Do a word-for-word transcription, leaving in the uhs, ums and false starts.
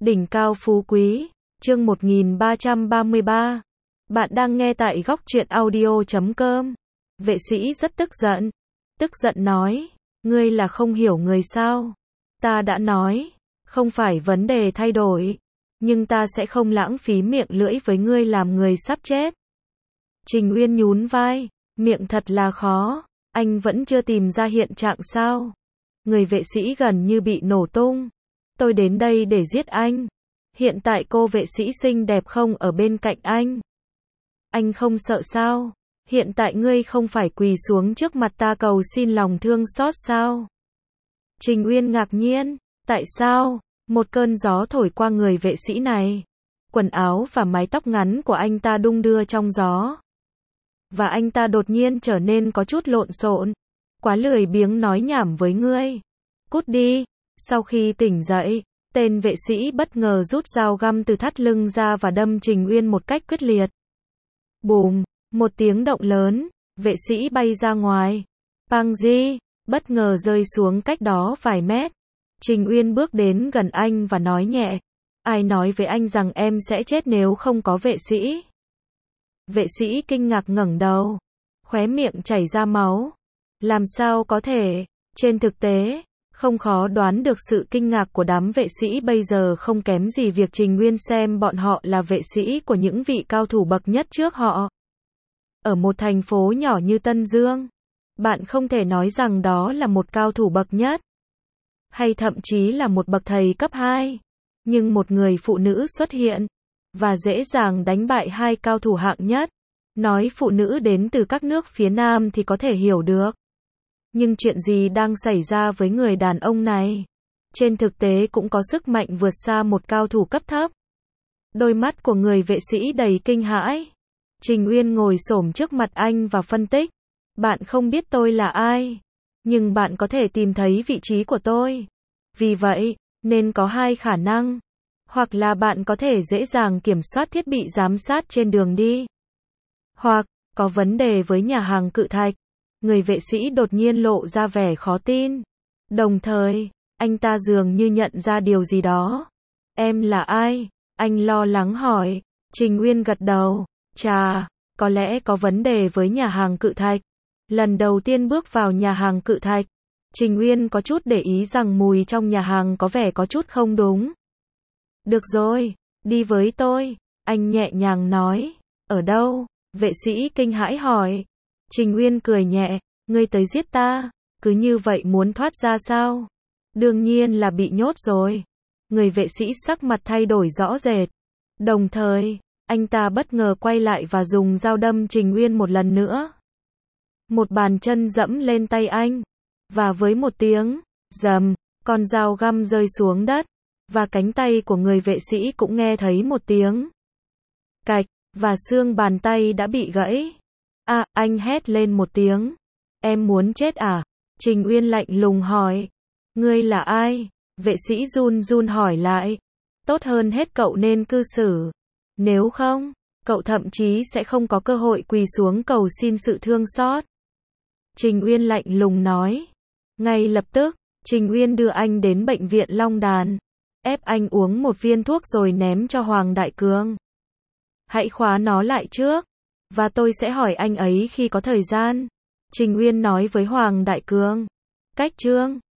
Đỉnh cao phú quý, chương một nghìn ba trăm ba mươi ba. Bạn đang nghe tại góc truyện audio chấm com. Vệ sĩ rất tức giận. Tức giận nói, ngươi là không hiểu người sao? Ta đã nói, không phải vấn đề thay đổi, nhưng ta sẽ không lãng phí miệng lưỡi với ngươi làm người sắp chết. Trình Uyên nhún vai, miệng thật là khó, anh vẫn chưa tìm ra hiện trạng sao? Người vệ sĩ gần như bị nổ tung. Tôi đến đây để giết anh. Hiện tại cô vệ sĩ xinh đẹp không ở bên cạnh anh. Anh không sợ sao? Hiện tại ngươi không phải quỳ xuống trước mặt ta cầu xin lòng thương xót sao? Trình Uyên ngạc nhiên, tại sao? Một cơn gió thổi qua người vệ sĩ này. Quần áo và mái tóc ngắn của anh ta đung đưa trong gió. Và anh ta đột nhiên trở nên có chút lộn xộn. Quá lười biếng nói nhảm với ngươi. Cút đi. Sau khi tỉnh dậy, tên vệ sĩ bất ngờ rút dao găm từ thắt lưng ra và đâm Trình Uyên một cách quyết liệt. Bùm, một tiếng động lớn, vệ sĩ bay ra ngoài. Bang di, bất ngờ rơi xuống cách đó vài mét. Trình Uyên bước đến gần anh và nói nhẹ, ai nói với anh rằng em sẽ chết nếu không có vệ sĩ? Vệ sĩ kinh ngạc ngẩng đầu, khóe miệng chảy ra máu. Làm sao có thể? Trên thực tế, không khó đoán được sự kinh ngạc của đám vệ sĩ bây giờ không kém gì việc Trình Uyên xem bọn họ là vệ sĩ của những vị cao thủ bậc nhất trước họ. Ở một thành phố nhỏ như Tân Dương, bạn không thể nói rằng đó là một cao thủ bậc nhất, hay thậm chí là một bậc thầy cấp hai. Nhưng một người phụ nữ xuất hiện, và dễ dàng đánh bại hai cao thủ hạng nhất. Nói phụ nữ đến từ các nước phía Nam thì có thể hiểu được. Nhưng chuyện gì đang xảy ra với người đàn ông này? Trên thực tế cũng có sức mạnh vượt xa một cao thủ cấp thấp. Đôi mắt của người vệ sĩ đầy kinh hãi. Trình Uyên ngồi xổm trước mặt anh và phân tích. Bạn không biết tôi là ai, nhưng bạn có thể tìm thấy vị trí của tôi. Vì vậy, nên có hai khả năng. Hoặc là bạn có thể dễ dàng kiểm soát thiết bị giám sát trên đường đi. Hoặc, có vấn đề với nhà hàng cự thạch. Người vệ sĩ đột nhiên lộ ra vẻ khó tin. Đồng thời, anh ta dường như nhận ra điều gì đó. Em là ai? Anh lo lắng hỏi. Trình Uyên gật đầu. Chà, có lẽ có vấn đề với nhà hàng cự thạch. Lần đầu tiên bước vào nhà hàng cự thạch, Trình Uyên có chút để ý rằng mùi trong nhà hàng có vẻ có chút không đúng. Được rồi, đi với tôi, anh nhẹ nhàng nói. Ở đâu? Vệ sĩ kinh hãi hỏi. Trình Uyên cười nhẹ, ngươi tới giết ta, cứ như vậy muốn thoát ra sao? Đương nhiên là bị nhốt rồi. Người vệ sĩ sắc mặt thay đổi rõ rệt. Đồng thời, anh ta bất ngờ quay lại và dùng dao đâm Trình Uyên một lần nữa. Một bàn chân dẫm lên tay anh, và với một tiếng rầm, con dao găm rơi xuống đất, và cánh tay của người vệ sĩ cũng nghe thấy một tiếng cạch, và xương bàn tay đã bị gãy. À, anh hét lên một tiếng. Em muốn chết à? Trình Uyên lạnh lùng hỏi. Ngươi là ai? Vệ sĩ run run hỏi lại. Tốt hơn hết cậu nên cư xử. Nếu không, cậu thậm chí sẽ không có cơ hội quỳ xuống cầu xin sự thương xót. Trình Uyên lạnh lùng nói. Ngay lập tức, Trình Uyên đưa anh đến bệnh viện Long Đàn. Ép anh uống một viên thuốc rồi ném cho Hoàng Đại Cương. Hãy khóa nó lại trước, và tôi sẽ hỏi anh ấy khi có thời gian. Trình Uyên nói với Hoàng Đại Cương. Cách chương